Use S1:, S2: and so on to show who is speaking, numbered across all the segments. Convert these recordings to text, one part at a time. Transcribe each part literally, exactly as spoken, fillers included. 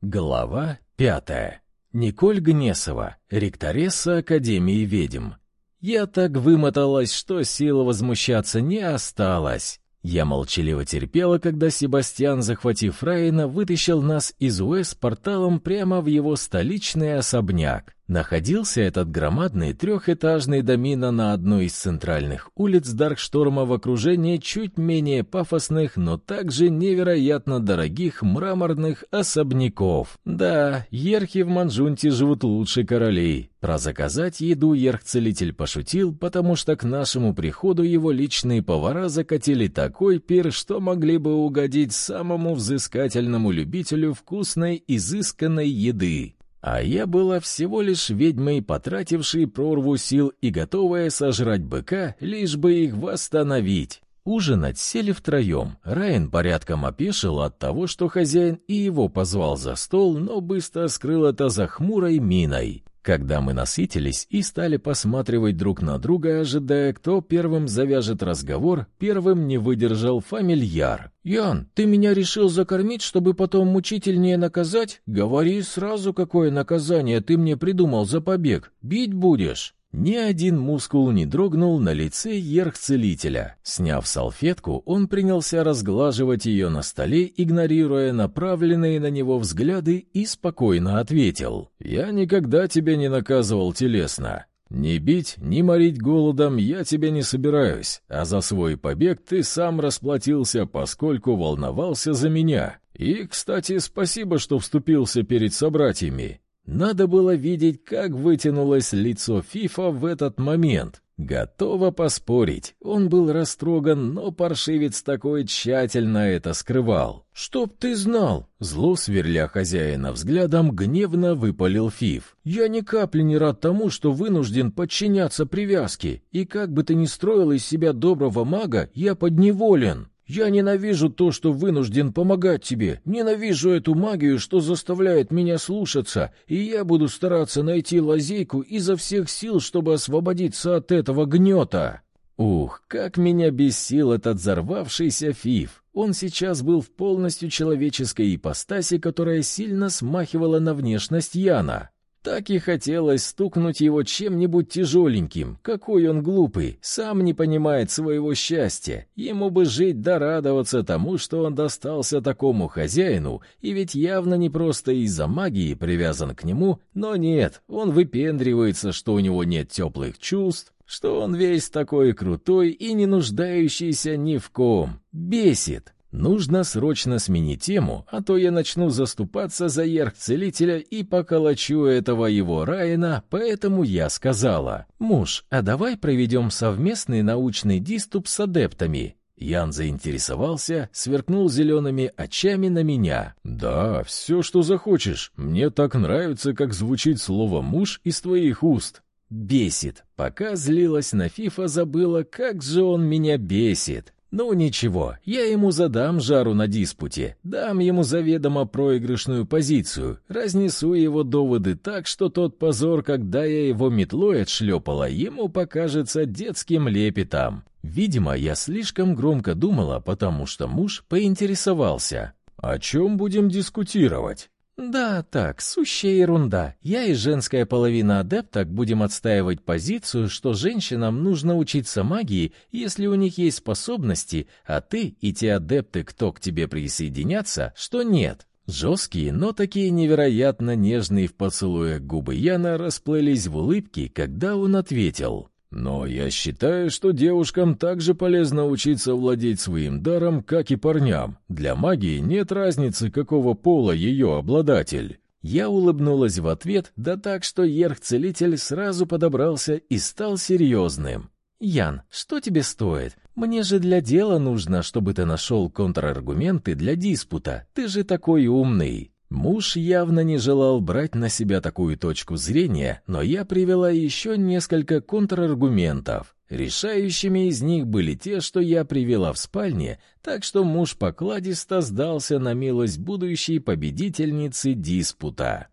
S1: Глава пятая. Николь Гнесова, ректоресса Академии ведьм. Я так вымоталась, что сил возмущаться не осталось. Я молчаливо терпела, когда Себастьян, захватив Райана, вытащил нас из УЭ с порталом прямо в его столичный особняк. Находился этот громадный трехэтажный домино на одной из центральных улиц Даркшторма в окружении чуть менее пафосных, но также невероятно дорогих мраморных особняков. Да, ерхи в Манжунте живут лучше королей. Про заказать еду ерх-целитель пошутил, потому что к нашему приходу его личные повара закатили такой пир, что могли бы угодить самому взыскательному любителю вкусной, изысканной еды. А я была всего лишь ведьмой, потратившей прорву сил и готовая сожрать быка, лишь бы их восстановить. Ужинать сели втроем. Райан порядком опешил от того, что хозяин и его позвал за стол, но быстро скрыл это за хмурой миной. Когда мы насытились и стали посматривать друг на друга, ожидая, кто первым завяжет разговор, первым не выдержал фамильяр. «Ян, ты меня решил закормить, чтобы потом мучительнее наказать? Говори сразу, какое наказание ты мне придумал за побег. Бить будешь?» Ни один мускул не дрогнул на лице ерх-целителя. Сняв салфетку, он принялся разглаживать ее на столе, игнорируя направленные на него взгляды, и спокойно ответил: «Я никогда тебя не наказывал телесно. Ни бить, ни морить голодом я тебя не собираюсь, а за свой побег ты сам расплатился, поскольку волновался за меня. И, кстати, спасибо, что вступился перед собратьями». Надо было видеть, как вытянулось лицо Фифа в этот момент. Готова поспорить, он был растроган, но паршивец такой тщательно это скрывал. «Чтоб ты знал!» — зло сверля хозяина взглядом, гневно выпалил Фиф. «Я ни капли не рад тому, что вынужден подчиняться привязке, и как бы ты ни строил из себя доброго мага, я подневолен. Я ненавижу то, что вынужден помогать тебе, ненавижу эту магию, что заставляет меня слушаться, и я буду стараться найти лазейку изо всех сил, чтобы освободиться от этого гнета». Ух, как меня бесил этот взорвавшийся Фиф. Он сейчас был в полностью человеческой ипостаси, которая сильно смахивала на внешность Яна. Так и хотелось стукнуть его чем-нибудь тяжеленьким. Какой он глупый, сам не понимает своего счастья. Ему бы жить да радоваться тому, что он достался такому хозяину, и ведь явно не просто из-за магии привязан к нему, но нет, он выпендривается, что у него нет теплых чувств, что он весь такой крутой и не нуждающийся ни в ком. Бесит. Нужно срочно сменить тему, а то я начну заступаться за ерх-целителя и поколочу этого его Райана, поэтому я сказала: «Муж, а давай проведем совместный научный диступ с адептами». Ян заинтересовался, сверкнул зелеными очами на меня. «Да, все, что захочешь. Мне так нравится, как звучит слово «муж» из твоих уст». Бесит. Пока злилась на Фифа, забыла, как же он меня бесит. Ну ничего, я ему задам жару на диспуте, дам ему заведомо проигрышную позицию, разнесу его доводы так, что тот позор, когда я его метлой отшлепала, ему покажется детским лепетом. Видимо, я слишком громко думала, потому что муж поинтересовался: «О чем будем дискутировать?» «Да, так, сущая ерунда. Я и женская половина адепток будем отстаивать позицию, что женщинам нужно учиться магии, если у них есть способности, а ты и те адепты, кто к тебе присоединятся, что нет». Жесткие, но такие невероятно нежные в поцелуях губы Яна расплылись в улыбке, когда он ответил: «Но я считаю, что девушкам также полезно учиться владеть своим даром, как и парням. Для магии нет разницы, какого пола ее обладатель». Я улыбнулась в ответ, да так, что ерх-целитель сразу подобрался и стал серьезным. «Ян, что тебе стоит? Мне же для дела нужно, чтобы ты нашел контраргументы для диспута. Ты же такой умный». Муж явно не желал брать на себя такую точку зрения, но я привела еще несколько контраргументов. Решающими из них были те, что я привела в спальне, так что муж покладисто сдался на милость будущей победительницы диспута.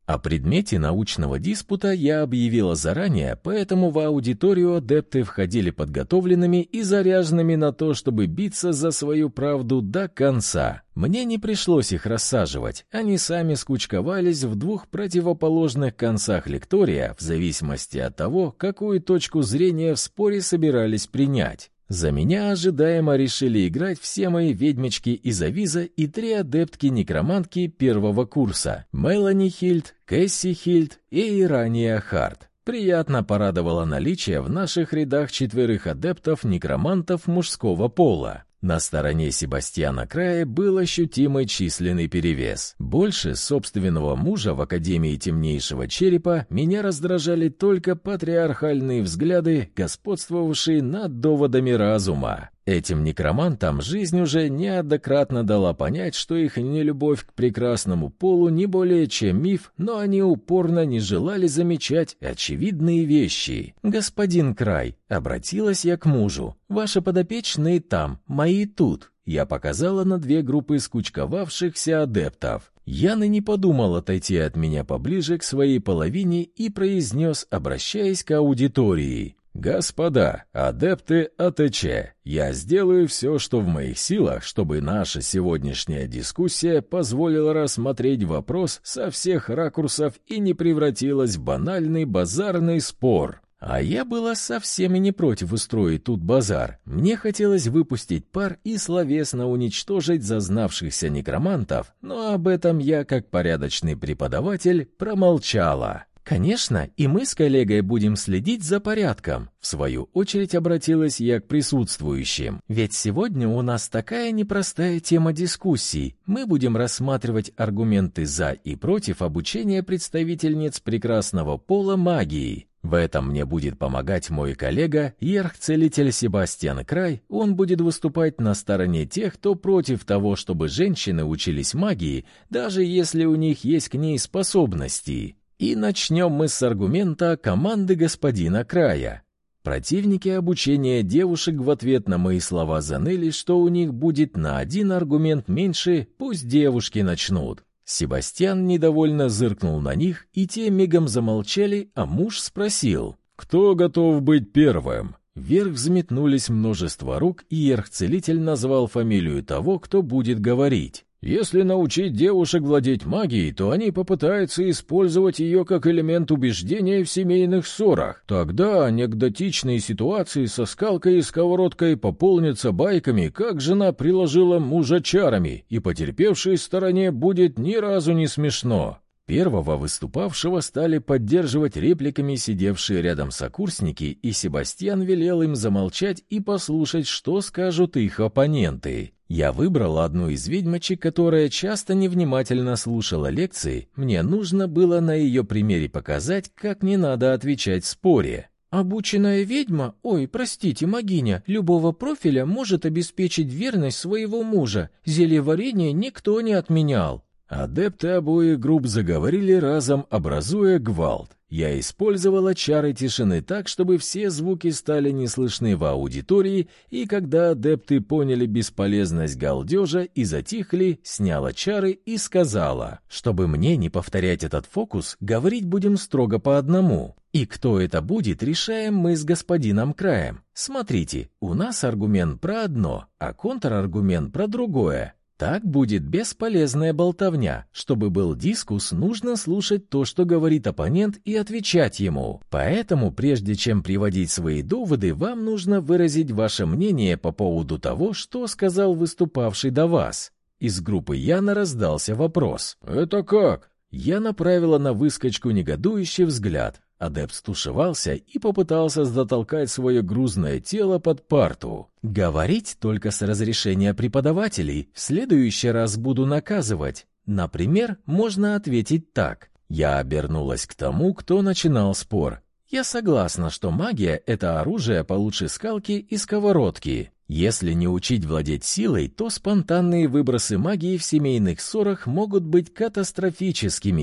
S1: О предмете научного диспута я объявила заранее, поэтому в аудиторию адепты входили подготовленными и заряженными на то, чтобы биться за свою правду до конца. Мне не пришлось их рассаживать, они сами скучковались в двух противоположных концах лектория, в зависимости от того, какую точку зрения в споре собирались принять. За меня ожидаемо решили играть все мои ведьмочки из Авиза и три адептки-некромантки первого курса — Мелани Хильд, Кэсси Хильд и Ирания Харт. Приятно порадовало наличие в наших рядах четверых адептов-некромантов мужского пола. На стороне Себастьяна Края был ощутимый численный перевес. Больше собственного мужа в Академии Темнейшего Черепа меня раздражали только патриархальные взгляды, господствовавшие над доводами разума. Этим некромантам жизнь уже неоднократно дала понять, что их нелюбовь к прекрасному полу не более чем миф, но они упорно не желали замечать очевидные вещи. «Господин Край», — обратилась я к мужу, — «ваши подопечные там, мои тут». Я показала на две группы скучковавшихся адептов. Ян и не подумал отойти от меня поближе к своей половине и произнес, обращаясь к аудитории: «Господа, адепты АТЧ, я сделаю все, что в моих силах, чтобы наша сегодняшняя дискуссия позволила рассмотреть вопрос со всех ракурсов и не превратилась в банальный базарный спор». А я была совсем и не против устроить тут базар. Мне хотелось выпустить пар и словесно уничтожить зазнавшихся некромантов, но об этом я, как порядочный преподаватель, промолчала. «Конечно, и мы с коллегой будем следить за порядком», — в свою очередь обратилась я к присутствующим. «Ведь сегодня у нас такая непростая тема дискуссий. Мы будем рассматривать аргументы «за» и «против» обучения представительниц прекрасного пола магии. В этом мне будет помогать мой коллега, иерарх-целитель Себастьян Край. Он будет выступать на стороне тех, кто против того, чтобы женщины учились магии, даже если у них есть к ней способности. И начнем мы с аргумента команды господина Края. Противники обучения девушек в ответ на мои слова заныли, что у них будет на один аргумент меньше, пусть девушки начнут. Себастьян недовольно зыркнул на них, и те мигом замолчали, а муж спросил: «Кто готов быть первым?» Вверх взметнулись множество рук, и иерарх-целитель назвал фамилию того, кто будет говорить. «Если научить девушек владеть магией, то они попытаются использовать ее как элемент убеждения в семейных ссорах. Тогда анекдотичные ситуации со скалкой и сковородкой пополнятся байками, как жена приложила мужа чарами, и потерпевшей стороне будет ни разу не смешно». Первого выступавшего стали поддерживать репликами сидевшие рядом сокурсники, и Себастьян велел им замолчать и послушать, что скажут их оппоненты. Я выбрал одну из ведьмочек, которая часто невнимательно слушала лекции. Мне нужно было на ее примере показать, как не надо отвечать в споре. «Обученная ведьма, ой, простите, магиня, любого профиля может обеспечить верность своего мужа. Зельеварение никто не отменял». Адепты обоих групп заговорили разом, образуя гвалт. Я использовала чары тишины так, чтобы все звуки стали не слышны в аудитории, и когда адепты поняли бесполезность галдежа и затихли, сняла чары и сказала: «Чтобы мне не повторять этот фокус, говорить будем строго по одному. И кто это будет, решаем мы с господином Краем. Смотрите, у нас аргумент про одно, а контраргумент про другое. Так будет бесполезная болтовня. Чтобы был дискус, нужно слушать то, что говорит оппонент, и отвечать ему. Поэтому, прежде чем приводить свои доводы, вам нужно выразить ваше мнение по поводу того, что сказал выступавший до вас». Из группы Яна раздался вопрос: «Это как?» Я направила на выскочку негодующий взгляд. Адепт стушевался и попытался затолкать свое грузное тело под парту. «Говорить только с разрешения преподавателей. В следующий раз буду наказывать. Например, можно ответить так». Я обернулась к тому, кто начинал спор. «Я согласна, что магия — это оружие получше скалки и сковородки. Если не учить владеть силой, то спонтанные выбросы магии в семейных ссорах могут быть катастрофическими.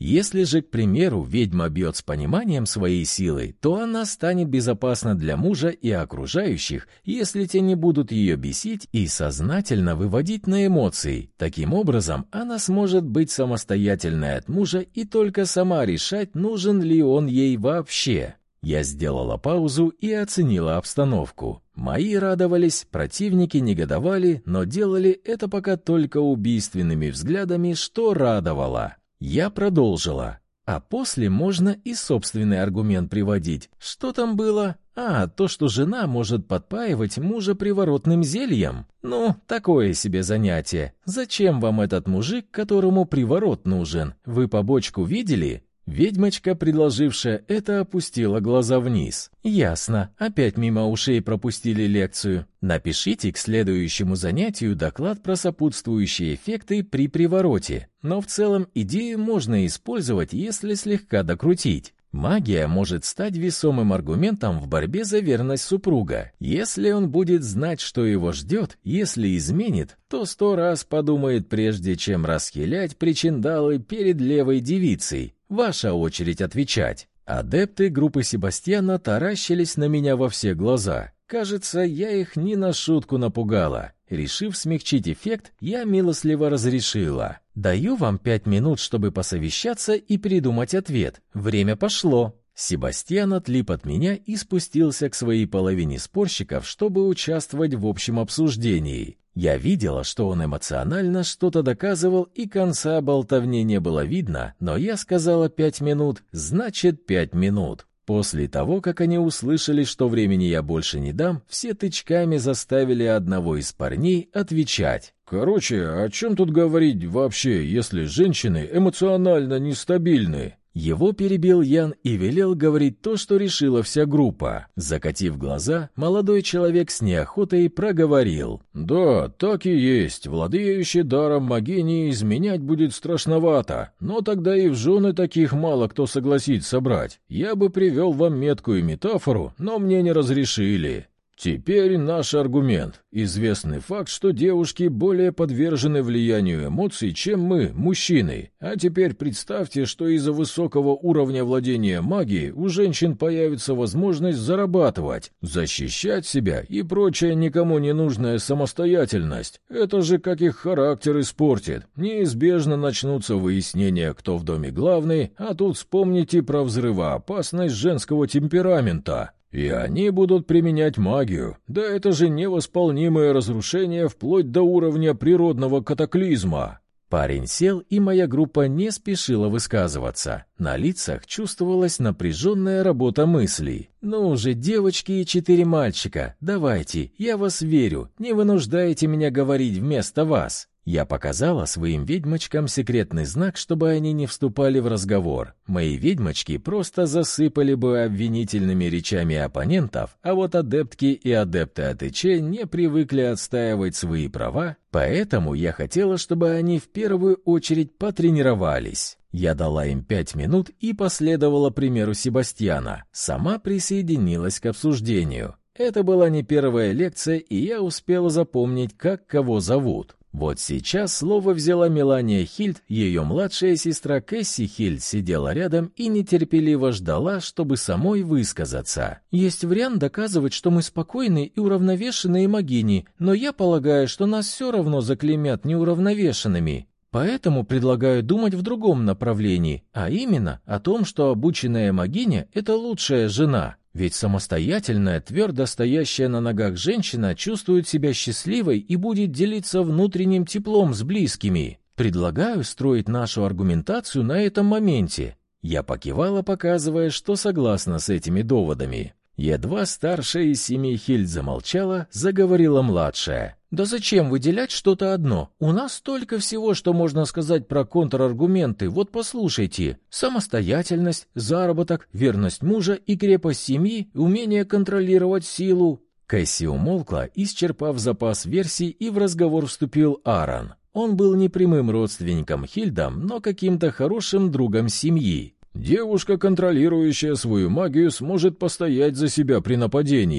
S1: Если же, к примеру, ведьма бьет с пониманием своей силы, то она станет безопасна для мужа и окружающих, если те не будут ее бесить и сознательно выводить на эмоции. Таким образом, она сможет быть самостоятельной от мужа и только сама решать, нужен ли он ей вообще. Я сделала паузу и оценила обстановку. Мои радовались, противники негодовали, но делали это пока только убийственными взглядами, что радовало. Я продолжила. А после можно и собственный аргумент приводить. Что там было? А, то, что жена может подпаивать мужа приворотным зельем. Ну, такое себе занятие. Зачем вам этот мужик, которому приворот нужен? Вы побочку видели? Ведьмочка, предложившая это, опустила глаза вниз. «Ясно. Опять мимо ушей пропустили лекцию. Напишите к следующему занятию доклад про сопутствующие эффекты при привороте. Но в целом идею можно использовать, если слегка докрутить. Магия может стать весомым аргументом в борьбе за верность супруга. Если он будет знать, что его ждет, если изменит, то сто раз подумает, прежде чем расхилять причиндалы перед левой девицей. Ваша очередь отвечать». Адепты группы Себастьяна таращились на меня во все глаза. Кажется, я их не на шутку напугала. Решив смягчить эффект, я милостливо разрешила. «Даю вам пять минут, чтобы посовещаться и придумать ответ. Время пошло». Себастьян отлип от меня и спустился к своей половине спорщиков, чтобы участвовать в общем обсуждении. Я видела, что он эмоционально что-то доказывал, и конца болтовни не было видно, но я сказала пять минут, значит пять минут. После того, как они услышали, что времени я больше не дам, все тычками заставили одного из парней отвечать.
S2: «Короче, о чем тут говорить вообще, если женщины эмоционально нестабильны?»
S1: Его перебил Ян и велел говорить то, что решила вся группа. Закатив глаза, молодой человек с неохотой проговорил.
S2: «Да, так и есть. Владеющий даром могини изменять будет страшновато. Но тогда и в жены таких мало кто согласится брать. Я бы привел вам меткую метафору, но мне не разрешили». Теперь наш аргумент. Известный факт, что девушки более подвержены влиянию эмоций, чем мы, мужчины. А теперь представьте, что из-за высокого уровня владения магией у женщин появится возможность зарабатывать, защищать себя и прочая никому не нужная самостоятельность. Это же как их характер испортит. Неизбежно начнутся выяснения, кто в доме главный, а тут вспомните про взрывоопасность женского темперамента. И они будут применять магию. Да это же невосполнимое разрушение вплоть до уровня природного катаклизма.
S1: Парень сел, и моя группа не спешила высказываться. На лицах чувствовалась напряженная работа мыслей. «Ну же, девочки и четыре мальчика, давайте, я вас верю, не вынуждайте меня говорить вместо вас». Я показала своим ведьмочкам секретный знак, чтобы они не вступали в разговор. Мои ведьмочки просто засыпали бы обвинительными речами оппонентов, а вот адептки и адепты АТЧ не привыкли отстаивать свои права, поэтому я хотела, чтобы они в первую очередь потренировались. Я дала им пять минут и последовала примеру Себастьяна. Сама присоединилась к обсуждению. Это была не первая лекция, и я успела запомнить, как кого зовут. Вот сейчас слово взяла Мелания Хильд, ее младшая сестра Кэсси Хильд сидела рядом и нетерпеливо ждала, чтобы самой высказаться. «Есть вариант доказывать, что мы спокойные и уравновешенные могини, но я полагаю, что нас все равно заклеймят неуравновешенными. Поэтому предлагаю думать в другом направлении, а именно о том, что обученная могиня – это лучшая жена». Ведь самостоятельная, твердо стоящая на ногах женщина чувствует себя счастливой и будет делиться внутренним теплом с близкими. Предлагаю строить нашу аргументацию на этом моменте. Я покивала, показывая, что согласна с этими доводами. Едва старшая из семьи Хильд замолчала, заговорила младшая. «Да зачем выделять что-то одно? У нас столько всего, что можно сказать про контраргументы. Вот послушайте. Самостоятельность, заработок, верность мужа и крепость семьи, умение контролировать силу». Кэсси умолкла, исчерпав запас версий, и в разговор вступил Аарон. Он был не прямым родственником Хильдам, но каким-то хорошим другом семьи.
S2: «Девушка, контролирующая свою магию, сможет постоять за себя при нападении».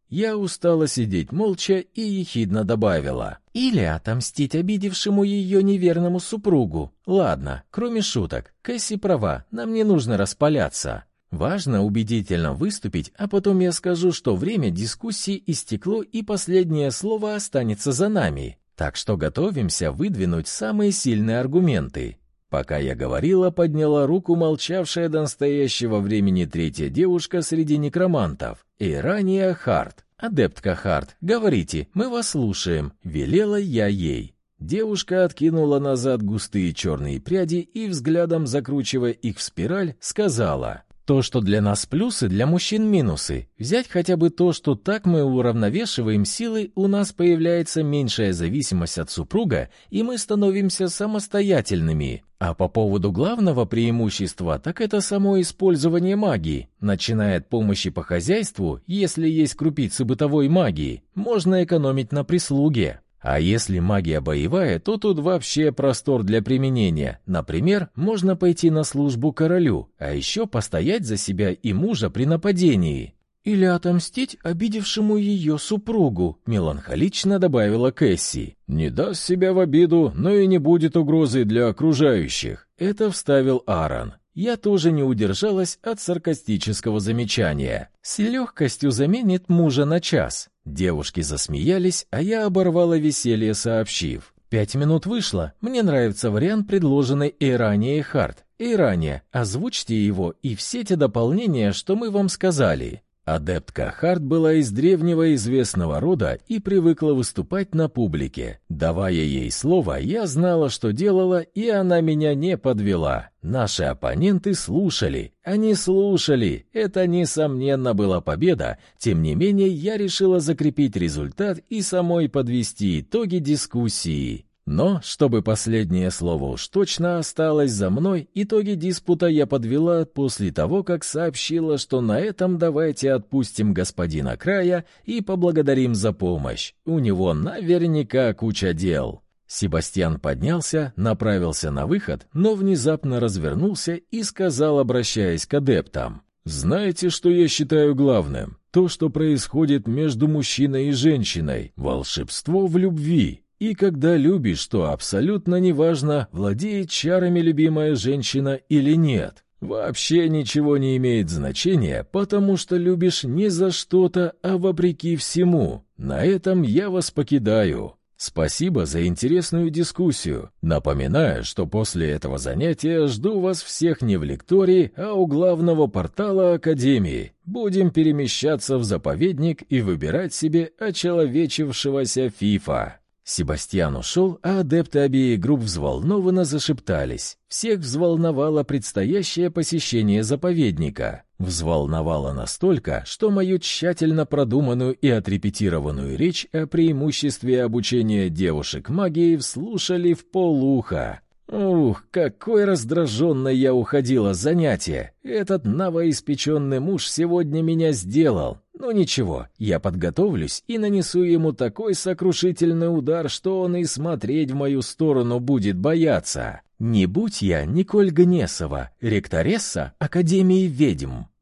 S1: Я устала сидеть молча и ехидно добавила: «Или отомстить обидевшему ее неверному супругу. Ладно, кроме шуток, Кэсси права, нам не нужно распаляться. Важно убедительно выступить, а потом я скажу, что время дискуссии истекло и последнее слово останется за нами. Так что готовимся выдвинуть самые сильные аргументы». Пока я говорила, подняла руку молчавшая до настоящего времени третья девушка среди некромантов, Эйрания Харт. «Адептка Харт, говорите, мы вас слушаем», — велела я ей. Девушка откинула назад густые черные пряди и, взглядом закручивая их в спираль, сказала: «То, что для нас плюсы, для мужчин минусы. Взять хотя бы то, что так мы уравновешиваем силы, у нас появляется меньшая зависимость от супруга, и мы становимся самостоятельными. А по поводу главного преимущества, так это само использование магии. Начиная от помощи по хозяйству, если есть крупицы бытовой магии, можно экономить на прислуге. А если магия боевая, то тут вообще простор для применения. Например, можно пойти на службу королю, а еще постоять за себя и мужа при нападении. Или отомстить обидевшему ее супругу», — меланхолично добавила Кэсси.
S2: «Не даст себя в обиду, но и не будет угрозой для окружающих»,
S1: — это вставил Аарон. Я тоже не удержалась от саркастического замечания. «С легкостью заменит мужа на час». Девушки засмеялись, а я оборвала веселье, сообщив: «Пять минут вышло. Мне нравится вариант, предложенный Эйранией Харт. Эйрания, озвучьте его и все те дополнения, что мы вам сказали». Адептка Харт была из древнего известного рода и привыкла выступать на публике. Давая ей слово, я знала, что делала, и она меня не подвела. Наши оппоненты слушали. Они слушали. Это, несомненно, была победа. Тем не менее, я решила закрепить результат и самой подвести итоги дискуссии. Но, чтобы последнее слово уж точно осталось за мной, итоги диспута я подвела после того, как сообщила, что на этом давайте отпустим господина Края и поблагодарим за помощь. У него наверняка куча дел. Себастьян поднялся, направился на выход, но внезапно развернулся и сказал, обращаясь к адептам:
S2: «Знаете, что я считаю главным? То, что происходит между мужчиной и женщиной. Волшебство в любви. И когда любишь, то абсолютно неважно, владеет чарами любимая женщина или нет. Вообще ничего не имеет значения, потому что любишь не за что-то, а вопреки всему. На этом я вас покидаю. Спасибо за интересную дискуссию. Напоминаю, что после этого занятия жду вас всех не в лектории, а у главного портала Академии. Будем перемещаться в заповедник и выбирать себе очеловечившегося Фифа».
S1: Себастьян ушел, а адепты обеих групп взволнованно зашептались. Всех взволновало предстоящее посещение заповедника. Взволновало настолько, что мою тщательно продуманную и отрепетированную речь о преимуществе обучения девушек магии вслушали в полуха. Ух, какой раздраженной я уходила с занятия. Этот новоиспеченный муж сегодня меня сделал. Но ничего, я подготовлюсь и нанесу ему такой сокрушительный удар, что он и смотреть в мою сторону будет бояться. Не будь я Николь Гнесова, ректоресса Академии ведьм.